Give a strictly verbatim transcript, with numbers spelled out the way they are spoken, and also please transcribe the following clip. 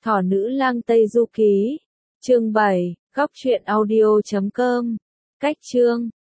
Thỏ nữ lang Tây Du Ký. Chương bảy, góc truyện audio chấm com. Cách chương